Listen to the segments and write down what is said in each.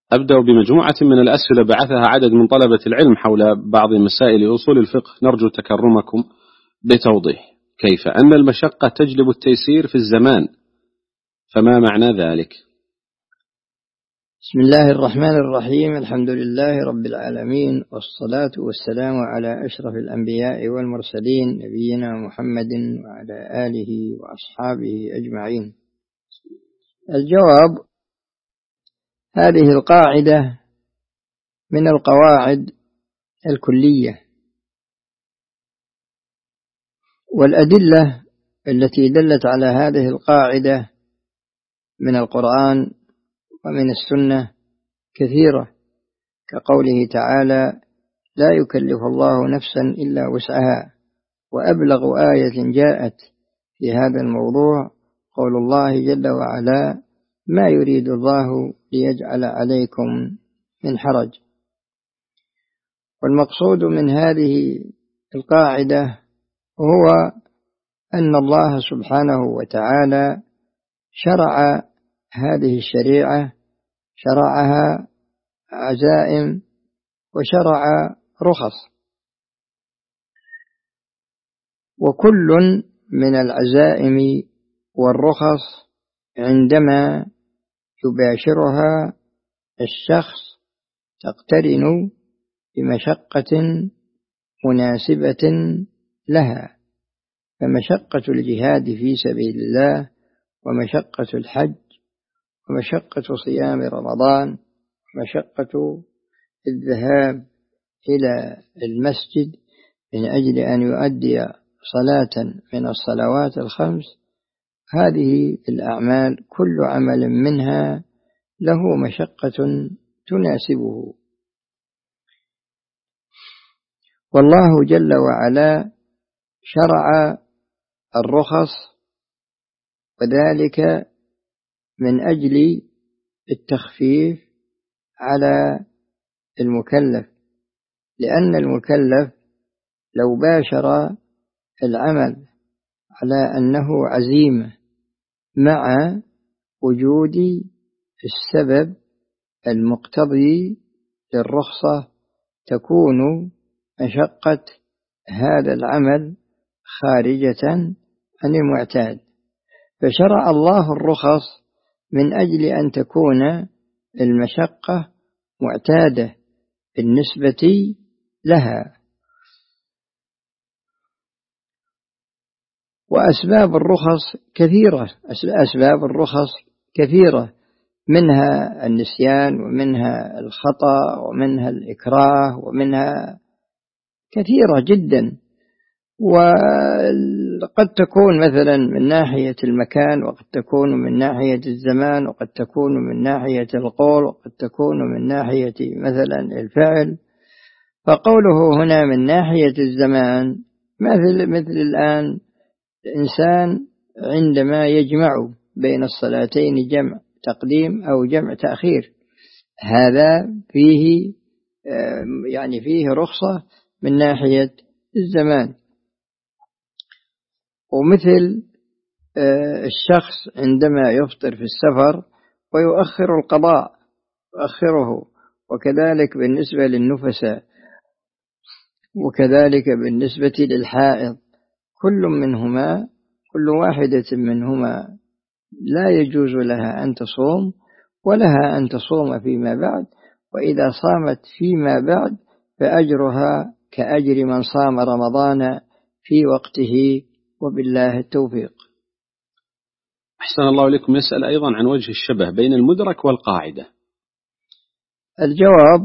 أبدأ بمجموعة من الأسئلة بعثها عدد من طلبة العلم حول بعض مسائل أصول الفقه، نرجو تكرمكم بتوضيح. كيف أن المشقة تجلب التيسير في الزمان، فما معنى ذلك؟ بسم الله الرحمن الرحيم. الحمد لله رب العالمين، والصلاة والسلام على أشرف الأنبياء والمرسلين، نبينا محمد وعلى آله وأصحابه أجمعين. الجواب: هذه القاعدة من القواعد الكلية، والأدلة التي دلت على هذه القاعدة من القرآن ومن السنة كثيرة، كقوله تعالى: لا يكلف الله نفسا إلا وسعها. وأبلغ آية جاءت في هذا الموضوع قول الله جل وعلا: ما يريد الله ليجعل عليكم من حرج. والمقصود من هذه القاعدة هو أن الله سبحانه وتعالى شرع هذه الشريعة، شرعها عزائم وشرع رخص، وكل من العزائم والرخص عندما يباشرها الشخص تقترن بمشقة مناسبة لها، فمشقة الجهاد في سبيل الله، ومشقة الحج، ومشقة صيام رمضان، ومشقة الذهاب إلى المسجد من أجل أن يؤدي صلاة من الصلوات الخمس. هذه الأعمال كل عمل منها له مشقة تناسبه، والله جل وعلا شرع الرخص، وذلك من أجل التخفيف على المكلف، لأن المكلف لو باشر العمل على أنه عزيمة مع وجود السبب المقتضي للرخصة، تكون مشقة هذا العمل خارجة عن المعتاد. فشرع الله الرخص من أجل أن تكون المشقة معتادة بالنسبة لها. وأسباب الرخص كثيرة، أسباب الرخص كثيرة، منها النسيان، ومنها الخطأ، ومنها الإكراه، ومنها كثيرة جدا. وقد تكون مثلا من ناحية المكان، وقد تكون من ناحية الزمان، وقد تكون من ناحية القول، وقد تكون من ناحية مثلا الفعل. فقوله هنا من ناحية الزمان، مثل الآن الإنسان عندما يجمع بين الصلاتين، جمع تقديم أو جمع تأخير، هذا فيه فيه رخصة من ناحية الزمان. ومثل الشخص عندما يفطر في السفر ويؤخر القضاء يؤخره، وكذلك بالنسبة للنفساء، وكذلك بالنسبة للحائض. كل واحدة منهما لا يجوز لها أن تصوم، ولها أن تصوم فيما بعد، وإذا صامت فيما بعد فأجرها كأجر من صام رمضان في وقته، وبالله التوفيق. أحسن الله إليكم. يسأل أيضا عن وجه الشبه بين المدرك والقاعدة. الجواب: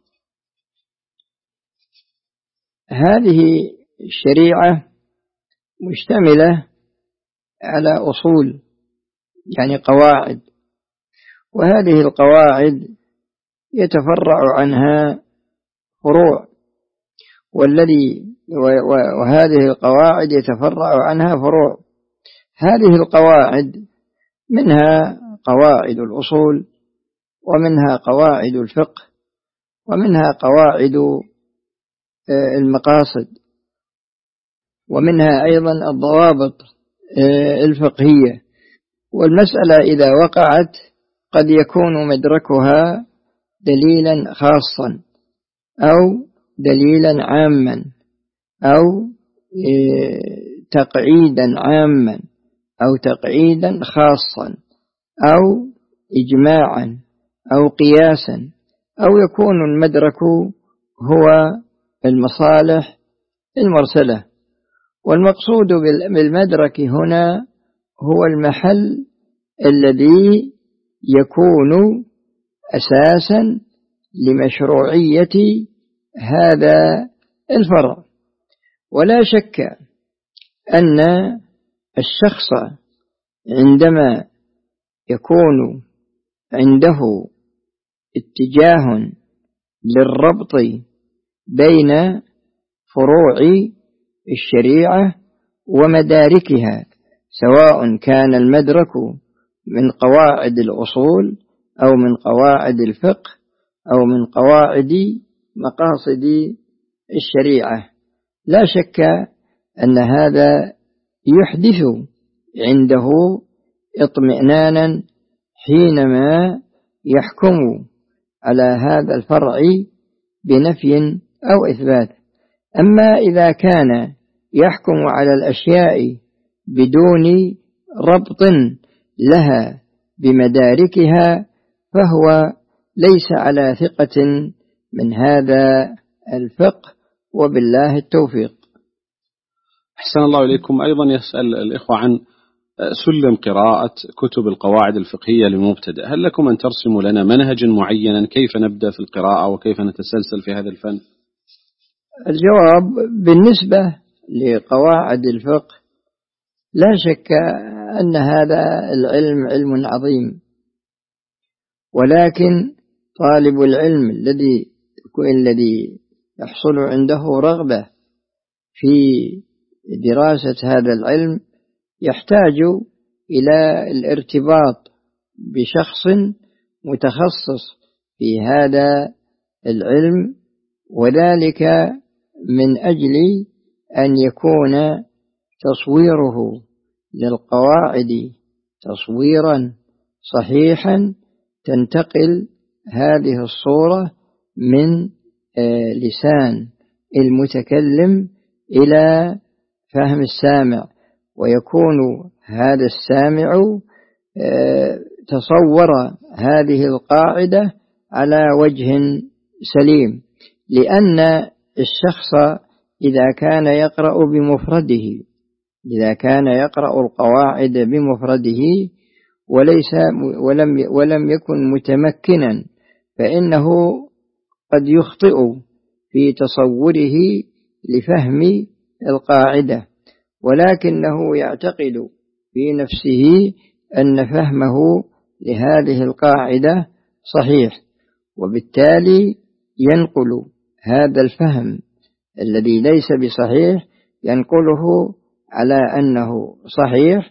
هذه الشريعة مشتملة على أصول، يعني قواعد، وهذه القواعد يتفرع عنها فروع، وهذه القواعد يتفرع عنها فروع. هذه القواعد منها قواعد الأصول، ومنها قواعد الفقه، ومنها قواعد المقاصد، ومنها أيضا الضوابط الفقهية. والمسألة إذا وقعت قد يكون مدركها دليلا خاصا أو دليلا عاما أو تقعيدا عاما أو تقعيدا خاصا أو إجماعا أو قياسا، أو يكون المدرك هو المصالح المرسلة. والمقصود بالمدرك هنا هو المحل الذي يكون أساسا لمشروعية هذا الفرع. ولا شك أن الشخص عندما يكون عنده اتجاه للربط بين فروع الشريعة ومداركها، سواء كان المدرك من قواعد الأصول أو من قواعد الفقه أو من قواعد مقاصد الشريعة، لا شك أن هذا يحدث عنده اطمئنانا حينما يحكم على هذا الفرع بنفي أو إثبات. أما إذا كان يحكم على الأشياء بدون ربط لها بمداركها فهو ليس على ثقة من هذا الفقه، وبالله التوفيق. أحسن الله إليكم. أيضا يسأل الإخوة عن سلم قراءة كتب القواعد الفقهية للمبتدئ، هل لكم أن ترسموا لنا منهجا معينا كيف نبدأ في القراءة وكيف نتسلسل في هذا الفن؟ الجواب بالنسبة لقواعد الفقه لا شك أن هذا العلم علم عظيم، ولكن طالب العلم الذي يحصل عنده رغبة في دراسة هذا العلم يحتاج إلى الارتباط بشخص متخصص في هذا العلم، وذلك من أجل أن يكون تصويره للقواعد تصويرا صحيحا تنتقل هذه الصورة من لسان المتكلم إلى فهم السامع، ويكون هذا السامع تصور هذه القاعدة على وجه سليم. لأن الشخص إذا كان يقرأ بمفرده، إذا كان يقرأ القواعد بمفرده ولم يكن متمكنا، فإنه قد يخطئ في تصوره لفهم القاعدة، ولكنه يعتقد في نفسه أن فهمه لهذه القاعدة صحيح، وبالتالي ينقل هذا الفهم الذي ليس بصحيح ينقله على أنه صحيح.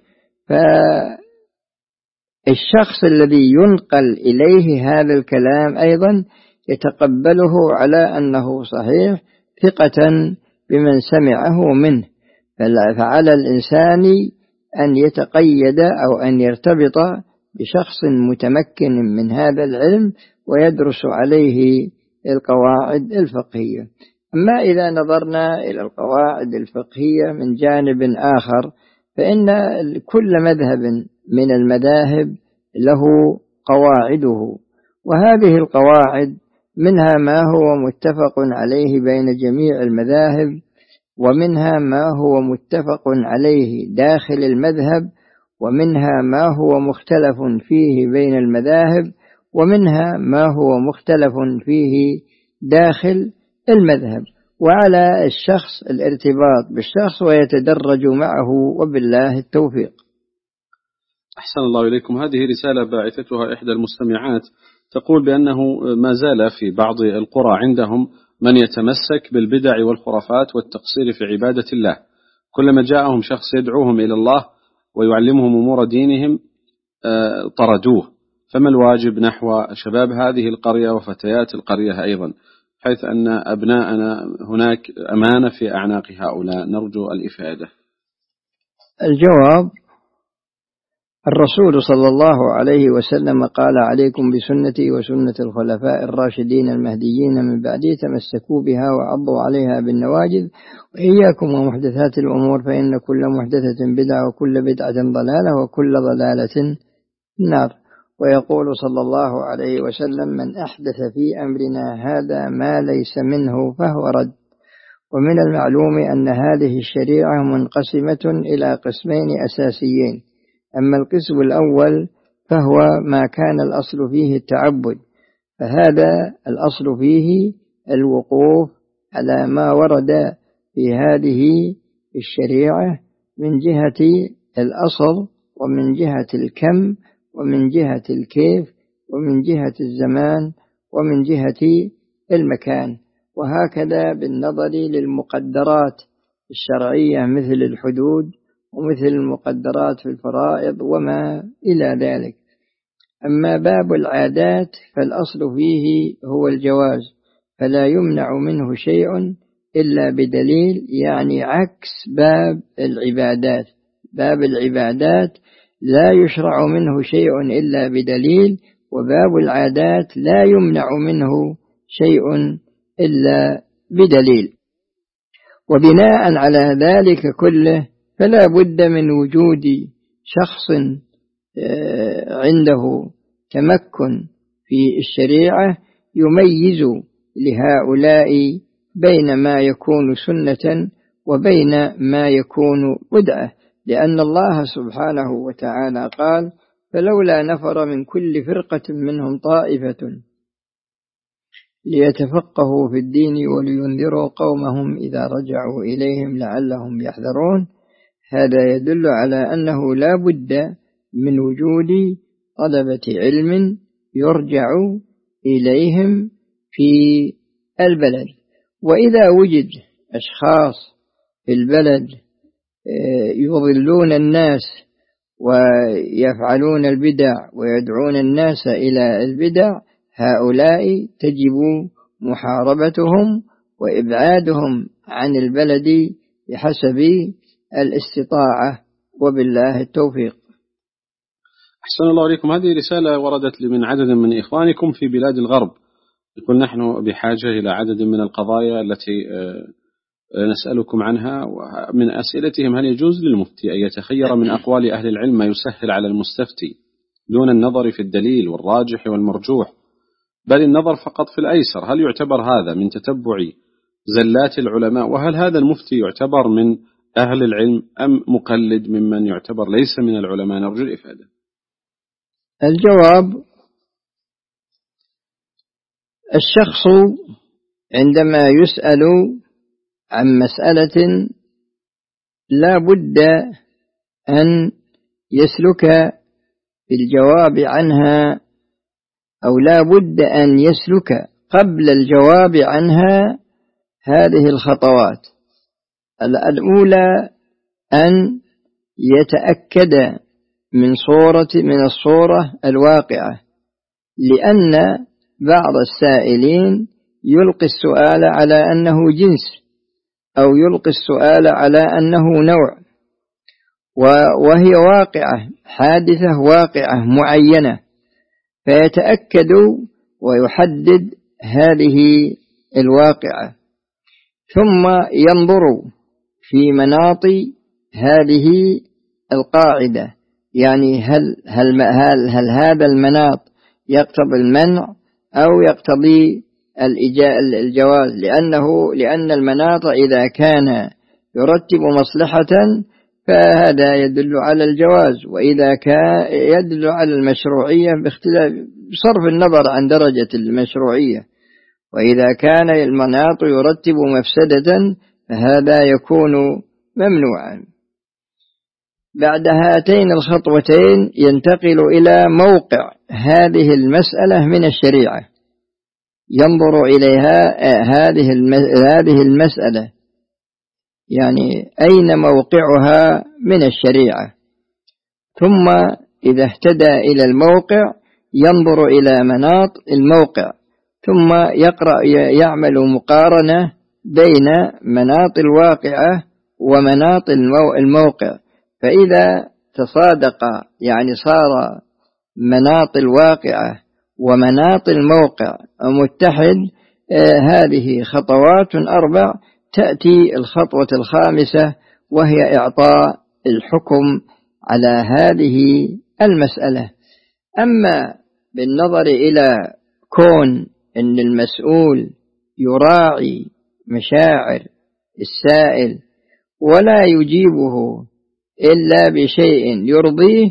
فالشخص الذي ينقل إليه هذا الكلام أيضا يتقبله على أنه صحيح ثقة بمن سمعه منه. فعلى الإنسان أن يتقيد أو أن يرتبط بشخص متمكن من هذا العلم ويدرس عليه القواعد الفقهية. أما إذا نظرنا إلى القواعد الفقهية من جانب آخر، فإن كل مذهب من المذاهب له قواعده، وهذه القواعد منها ما هو متفق عليه بين جميع المذاهب، ومنها ما هو متفق عليه داخل المذهب، ومنها ما هو مختلف فيه بين المذاهب، ومنها ما هو مختلف فيه داخل المذهب. وعلى الشخص الارتباط بالشخص ويتدرج معه، وبالله التوفيق. أحسن الله إليكم. هذه رسالة باعثتها إحدى المستمعات تقول بأنه ما زال في بعض القرى عندهم من يتمسك بالبدع والخرافات والتقصير في عبادة الله، كلما جاءهم شخص يدعوهم إلى الله ويعلمهم أمور دينهم طردوه. فما الواجب نحو شباب هذه القرية وفتيات القرية أيضا، حيث أن أبناءنا هناك أمانة في أعناق هؤلاء؟ نرجو الإفادة. الجواب الرسول صلى الله عليه وسلم قال: عليكم بسنتي وسنة الخلفاء الراشدين المهديين من بعدي، تمسكوا بها وعضوا عليها بالنواجذ، وإياكم ومحدثات الأمور، فإن كل محدثة بدعة وكل بدعة ضلالة وكل ضلالة النار. ويقول صلى الله عليه وسلم: من أحدث في أمرنا هذا ما ليس منه فهو رد. ومن المعلوم أن هذه الشريعة منقسمة إلى قسمين أساسيين: أما القسم الأول فهو ما كان الأصل فيه التعبد، فهذا الأصل فيه الوقوف على ما ورد في هذه الشريعة من جهة الأصل ومن جهة الكم ومن جهة الكيف ومن جهة الزمان ومن جهة المكان، وهكذا بالنظر للمقدرات الشرعية مثل الحدود ومثل المقدرات في الفرائض وما إلى ذلك. أما باب العادات فالأصل فيه هو الجواز، فلا يمنع منه شيء إلا بدليل، يعني عكس باب العبادات. باب العبادات لا يشرع منه شيء إلا بدليل، وباب العادات لا يمنع منه شيء إلا بدليل. وبناء على ذلك كله فلا بد من وجود شخص عنده تمكن في الشريعة يميز لهؤلاء بين ما يكون سنة وبين ما يكون بدعة، لأن الله سبحانه وتعالى قال: فلولا نفر من كل فرقة منهم طائفة ليتفقهوا في الدين ولينذروا قومهم إذا رجعوا إليهم لعلهم يحذرون. هذا يدل على أنه لا بد من وجود طلبة علم يرجع إليهم في البلد. وإذا وجد أشخاص في البلد يضلون الناس ويفعلون البدع ويدعون الناس إلى البدع، هؤلاء تجب محاربتهم وإبعادهم عن البلد بحسب الاستطاعة، وبالله التوفيق. أحسن الله عليكم. هذه رسالة وردت لي من عدد من إخوانكم في بلاد الغرب، يقول: نحن بحاجة إلى عدد من القضايا التي نسألكم عنها. ومن أسئلتهم: هل يجوز للمفتي أن يتخير من أقوال أهل العلم ما يسهل على المستفتي دون النظر في الدليل والراجح والمرجوح، بل النظر فقط في الأيسر؟ هل يعتبر هذا من تتبع زلات العلماء؟ وهل هذا المفتي يعتبر من أهل العلم أم مقلد ممن يعتبر ليس من العلماء؟ نرجو الإفادة. الجواب: الشخص عندما يسأل عن مسألة لا بد أن يسلك في الجواب عنها، أو لا بد أن يسلك قبل الجواب عنها هذه الخطوات. الأولى أن يتأكد من الصورة الواقعة، لأن بعض السائلين يلقي السؤال على أنه جنس، أو يلقي السؤال على أنه نوع، وهي واقعة حادثة واقعة معينة، فيتأكد ويحدد هذه الواقعة، ثم ينظر في مناط هذه القاعدة، يعني هل هذا المناط يقتضي المنع أو يقتضي الجواز، لأن المناط إذا كان يرتب مصلحة فهذا يدل على الجواز، وإذا كان يدل على المشروعية بصرف النظر عن درجة المشروعية، وإذا كان المناط يرتب مفسدة فهذا يكون ممنوعا. بعد هاتين الخطوتين ينتقل إلى موقع هذه المسألة من الشريعة، ينظر إليها هذه المسألة، يعني أين موقعها من الشريعة، ثم إذا اهتدى إلى الموقع ينظر إلى مناط الموقع، ثم يعمل مقارنة بين مناط الواقعة ومناط الموقع، فإذا تصادق يعني صار مناط الواقعة ومناط الموقع متحد، هذه خطوات 4. تأتي الخطوة الخامسة وهي إعطاء الحكم على هذه المسألة. أما بالنظر إلى كون أن المسؤول يراعي مشاعر السائل ولا يجيبه إلا بشيء يرضيه،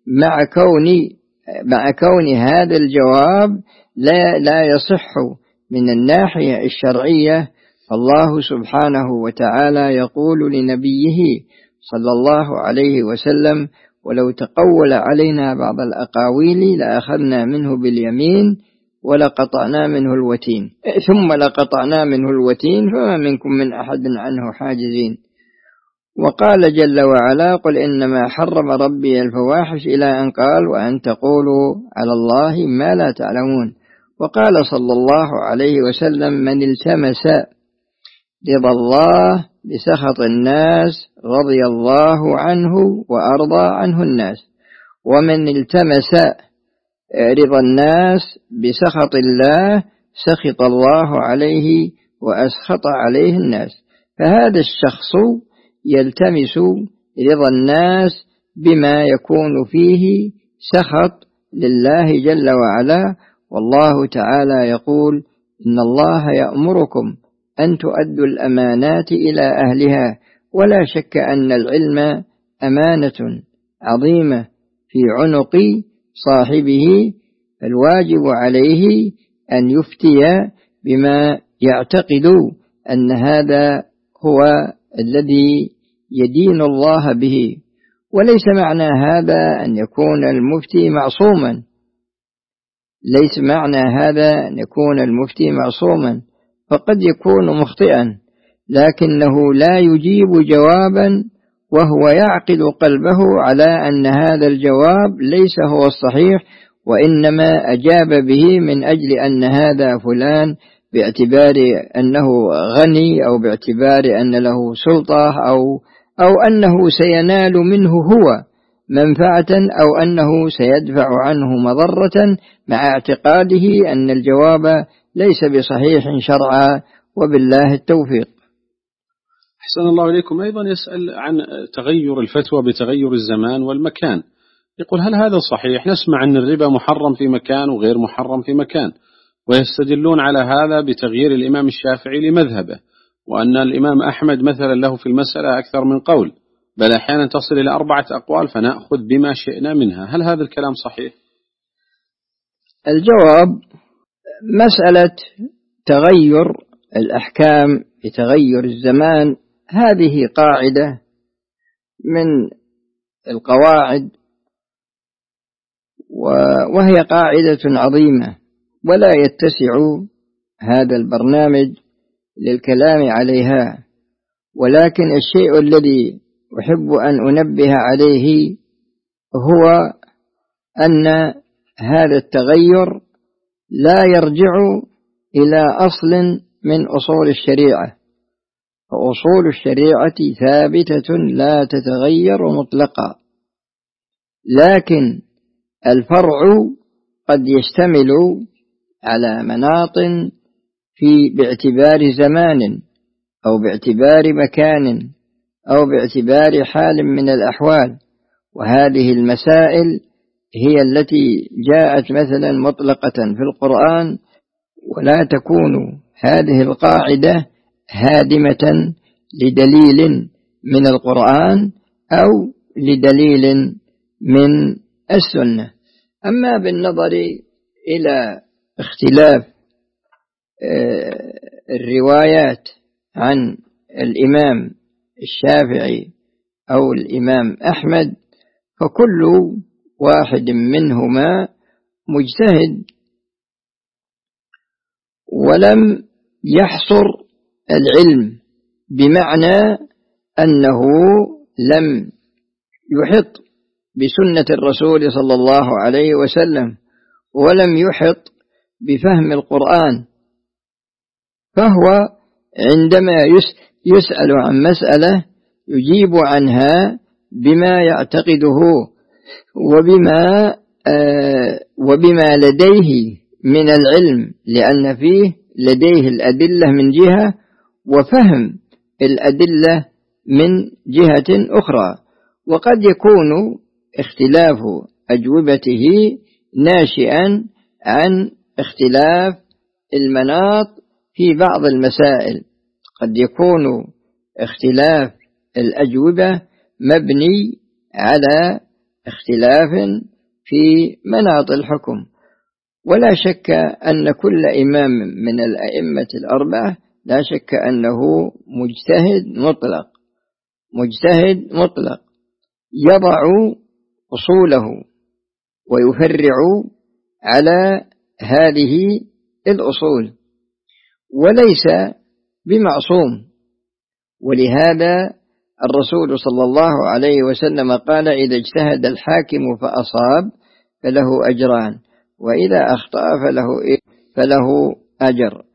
مع كون هذا الجواب لا يصح من الناحية الشرعية، فالله سبحانه وتعالى يقول لنبيه صلى الله عليه وسلم: ولو تقول علينا بعض الأقاويل لأخذنا منه باليمين ولقطعنا منه الوتين، ثم لقطعنا منه الوتين فما منكم من أحد عنه حاجزين. وقال جل وعلا: قل إنما حرم ربي الفواحش، إلى أن قال: وأن تقولوا على الله ما لا تعلمون. وقال صلى الله عليه وسلم: من التمس رضا الله بسخط الناس رضي الله عنه وأرضى عنه الناس، ومن التمس رضا الناس بسخط الله سخط الله عليه وأسخط عليه الناس. فهذا الشخص يلتمس رضا الناس بما يكون فيه سخط لله جل وعلا، والله تعالى يقول: إن الله يأمركم أن تؤدوا الأمانات إلى أهلها. ولا شك أن العلم أمانة عظيمة في عنق صاحبه، فالواجب عليه أن يفتي بما يعتقد أن هذا هو الذي يدين الله به. وليس معنى هذا أن يكون المفتي معصوما، ليس معنى هذا أن يكون المفتي معصوما، فقد يكون مخطئا، لكنه لا يجيب جوابا وهو يعقد قلبه على أن هذا الجواب ليس هو الصحيح، وإنما أجاب به من أجل أن هذا فلان باعتبار أنه غني، أو باعتبار أن له سلطة، أو أنه سينال منه هو منفعة، أو أنه سيدفع عنه مضرة، مع اعتقاده أن الجواب ليس بصحيح شرعا، وبالله التوفيق. أحسن الله إليكم. أيضا يسأل عن تغير الفتوى بتغير الزمان والمكان، يقول: هل هذا صحيح؟ نسمع أن الربا محرم في مكان وغير محرم في مكان، ويستدلون على هذا بتغيير الإمام الشافعي لمذهبه، وأن الإمام أحمد مثلا له في المسألة أكثر من قول، بل أحيانا تصل إلى 4 أقوال فنأخذ بما شئنا منها. هل هذا الكلام صحيح؟ الجواب: مسألة تغير الأحكام بتغير الزمان هذه قاعدة من القواعد، وهي قاعدة عظيمة، ولا يتسع هذا البرنامج للكلام عليها. ولكن الشيء الذي أحب أن أنبه عليه هو أن هذا التغير لا يرجع إلى أصل من أصول الشريعة، فأصول الشريعة ثابتة لا تتغير مطلقا، لكن الفرع قد يشتمل على مناط باعتبار زمان، أو باعتبار مكان، أو باعتبار حال من الأحوال. وهذه المسائل هي التي جاءت مثلا مطلقة في القرآن، ولا تكون هذه القاعدة هادمة لدليل من القرآن أو لدليل من السنة. أما بالنظر إلى اختلاف الروايات عن الإمام الشافعي أو الإمام أحمد، فكل واحد منهما مجتهد، ولم يحصر العلم، بمعنى أنه لم يحط بسنة الرسول صلى الله عليه وسلم، ولم يحط بفهم القرآن، فهو عندما يسأل عن مسألة يجيب عنها بما يعتقده وبما لديه من العلم، لأن فيه لديه الأدلة من جهة وفهم الأدلة من جهة أخرى. وقد يكون اختلاف أجوبته ناشئا عن اختلاف المناط في بعض المسائل، قد يكون اختلاف الأجوبة مبني على اختلاف في مناط الحكم. ولا شك أن كل إمام من الأئمة الأربعة لا شك أنه مجتهد مطلق يضع أصوله ويفرع على هذه الأصول، وليس بمعصوم. ولهذا الرسول صلى الله عليه وسلم قال: إذا اجتهد الحاكم فأصاب فله أجران، وإذا أخطأ فله أجر،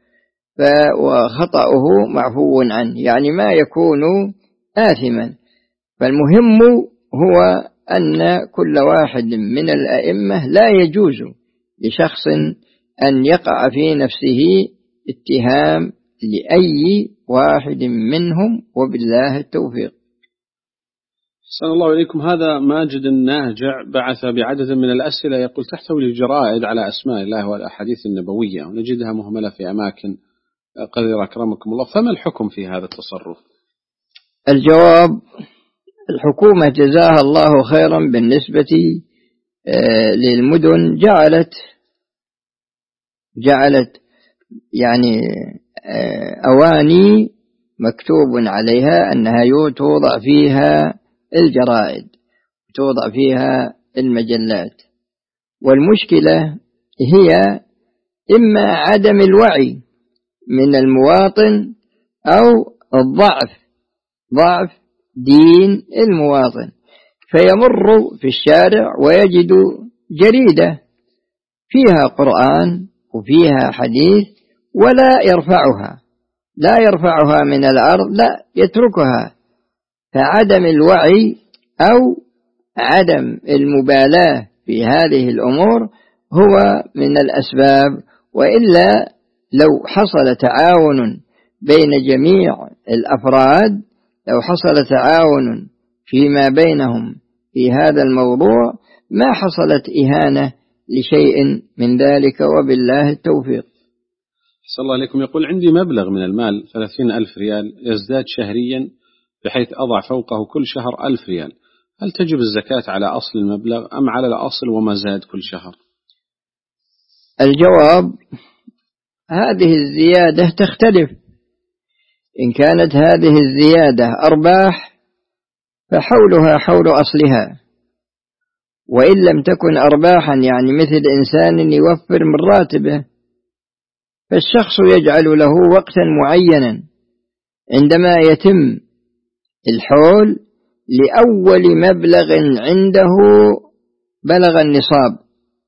وخطأه معفو عنه، يعني ما يكون آثما. فالمهم هو أن كل واحد من الأئمة لا يجوز لشخص أن يقع في نفسه اتهام لأي واحد منهم، وبالله التوفيق. أحسن الله إليكم. هذا ماجد الناجع بعث بعدد من الأسئلة يقول: تحتوي الجرائد على أسماء الله والأحاديث النبوية ونجدها مهملة في أماكن قذرة أكرمكم الله، فما الحكم في هذا التصرف؟ الجواب: الحكومة جزاها الله خيرا بالنسبة للمدن جعلت يعني أواني مكتوب عليها أنها توضع فيها الجرائد، توضع فيها المجلات. والمشكلة هي إما عدم الوعي من المواطن أو ضعف دين المواطن، فيمر في الشارع ويجد جريدة فيها قرآن وفيها حديث ولا يرفعها من الأرض، لا يتركها. فعدم الوعي أو عدم المبالاة في هذه الأمور هو من الأسباب. وإلا لو حصل تعاون بين جميع الأفراد، لو حصل تعاون فيما بينهم في هذا الموضوع، ما حصلت إهانة لشيء من ذلك، وبالله التوفيق. صلى الله عليكم. يقول: عندي مبلغ من المال 30,000 ريال يزداد شهريا بحيث أضع فوقه كل شهر 1000 ريال، هل تجب الزكاة على أصل المبلغ أم على الأصل وما زاد كل شهر؟ الجواب: هذه الزيادة تختلف. إن كانت هذه الزيادة أرباح فحولها حول أصلها، وإن لم تكن أرباحا يعني مثل إنسان يوفر من راتبه، فالشخص يجعل له وقتا معينا عندما يتم الحول لأول مبلغ عنده بلغ النصاب،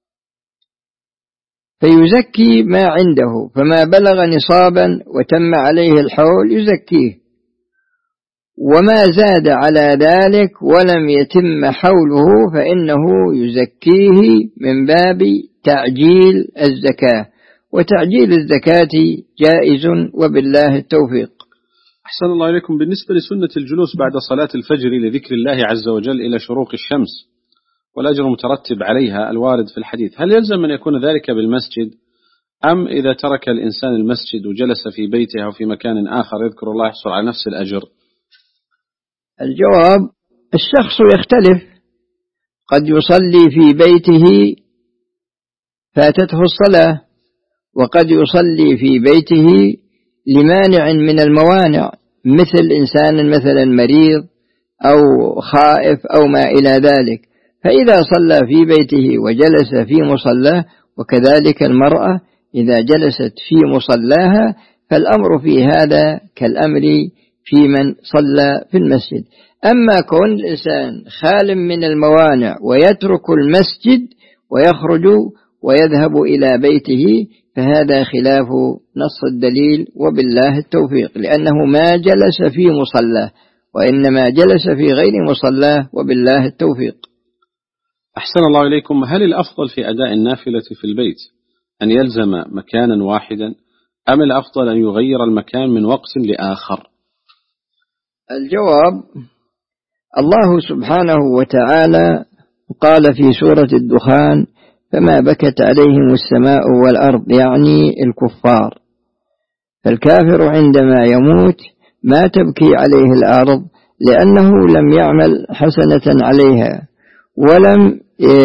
فيزكي ما عنده، فما بلغ نصابا وتم عليه الحول يزكيه، وما زاد على ذلك ولم يتم حوله فإنه يزكيه من باب تعجيل الزكاة، وتعجيل الزكاة جائز، وبالله التوفيق. أحسن الله إليكم. بالنسبة لسنة الجلوس بعد صلاة الفجر لذكر الله عز وجل إلى شروق الشمس والأجر مترتب عليها الوارد في الحديث، هل يلزم أن يكون ذلك بالمسجد، أم إذا ترك الإنسان المسجد وجلس في بيته أو في مكان آخر يذكر الله يحصل على نفس الأجر؟ الجواب: الشخص يختلف، قد يصلي في بيته فاتته الصلاة، وقد يصلي في بيته لمانع من الموانع، مثل إنسان مثلا مريض أو خائف أو ما إلى ذلك، فإذا صلى في بيته وجلس في مصلاه، وكذلك المرأة إذا جلست في مصلاها، فالأمر في هذا كالأمر في من صلى في المسجد. أما كون الإنسان خال من الموانع ويترك المسجد ويخرج ويذهب إلى بيته، فهذا خلاف نص الدليل، وبالله التوفيق، لأنه ما جلس في مصلاه وإنما جلس في غير مصلاه، وبالله التوفيق. أحسن الله إليكم. هل الأفضل في أداء النافلة في البيت أن يلزم مكانا واحدا، أم الأفضل أن يغير المكان من وقت لآخر؟ الجواب: الله سبحانه وتعالى قال في سورة الدخان: فما بكت عليهم السماء والأرض، يعني الكفار. فالكافر عندما يموت ما تبكي عليه الأرض، لأنه لم يعمل حسنة عليها، ولم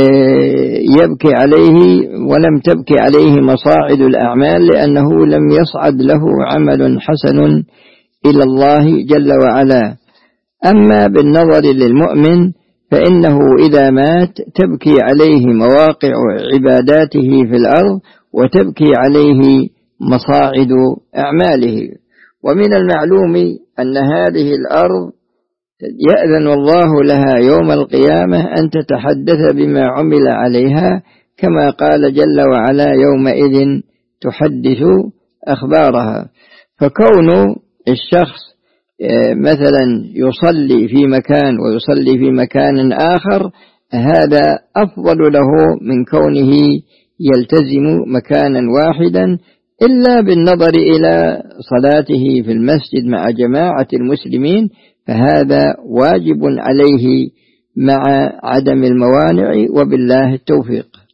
تبكي عليه مصاعد الأعمال، لأنه لم يصعد له عمل حسن إلى الله جل وعلا. أما بالنظر للمؤمن فإنه إذا مات تبكي عليه مواقع عباداته في الأرض، وتبكي عليه مصاعد أعماله. ومن المعلوم أن هذه الأرض يأذن الله لها يوم القيامة أن تتحدث بما عمل عليها، كما قال جل وعلا: يومئذ تحدث أخبارها. فكون الشخص مثلا يصلي في مكان ويصلي في مكان آخر، هذا أفضل له من كونه يلتزم مكانا واحدا، إلا بالنظر إلى صلاته في المسجد مع جماعة المسلمين، فهذا واجب عليه مع عدم الموانع، وبالله التوفيق.